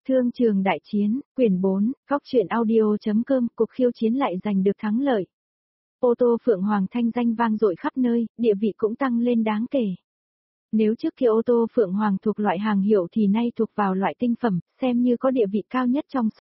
Thương trường đại chiến, quyển 4, góc truyện audio.com, cuộc khiêu chiến lại giành được thắng lợi. Ô tô Phượng Hoàng thanh danh vang dội khắp nơi, địa vị cũng tăng lên đáng kể. Nếu trước kia ô tô Phượng Hoàng thuộc loại hàng hiệu thì nay thuộc vào loại tinh phẩm, xem như có địa vị cao nhất trong